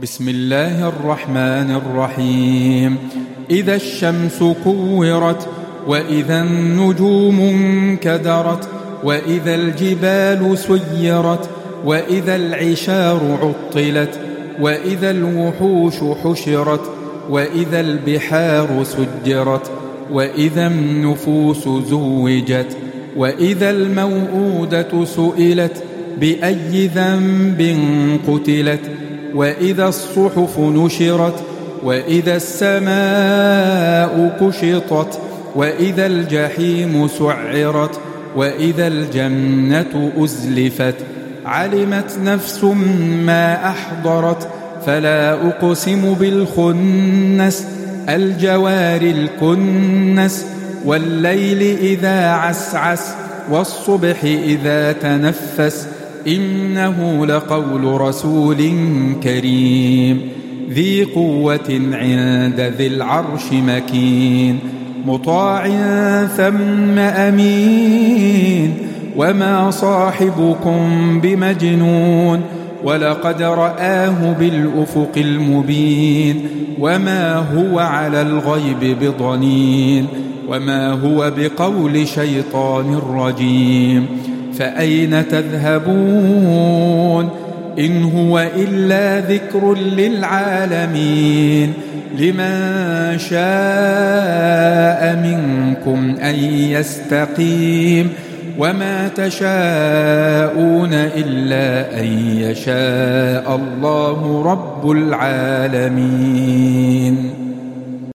بسم الله الرحمن الرحيم. إذا الشمس كورت، وإذا النجوم انكدرت، وإذا الجبال سيرت، وإذا العشار عطلت، وإذا الوحوش حشرت، وإذا البحار سجرت، وإذا النفوس زوجت، وإذا الموءودة سئلت بأي ذنب قتلت، وإذا الصحف نشرت، وإذا السماء كشطت، وإذا الجحيم سعرت، وإذا الجنة أزلفت. علمت نفس ما أحضرت. فلا أقسم بالخنس، الجوار الكنس، والليل إذا عسعس، والصبح إذا تنفس. إنه لقول رسول كريم ذي قوة عند ذي العرش مكين، مطاع ثم أمين. وما صاحبكم بمجنون، ولقد رآه بالأفق المبين. وما هو على الغيب بضنين، وما هو بقول شيطان رجيم. فأين تذهبون؟ إن هو إلا ذكر للعالمين. لمن شاء منكم أن يستقيم. وما تشاءون إلا أن يشاء الله رب العالمين.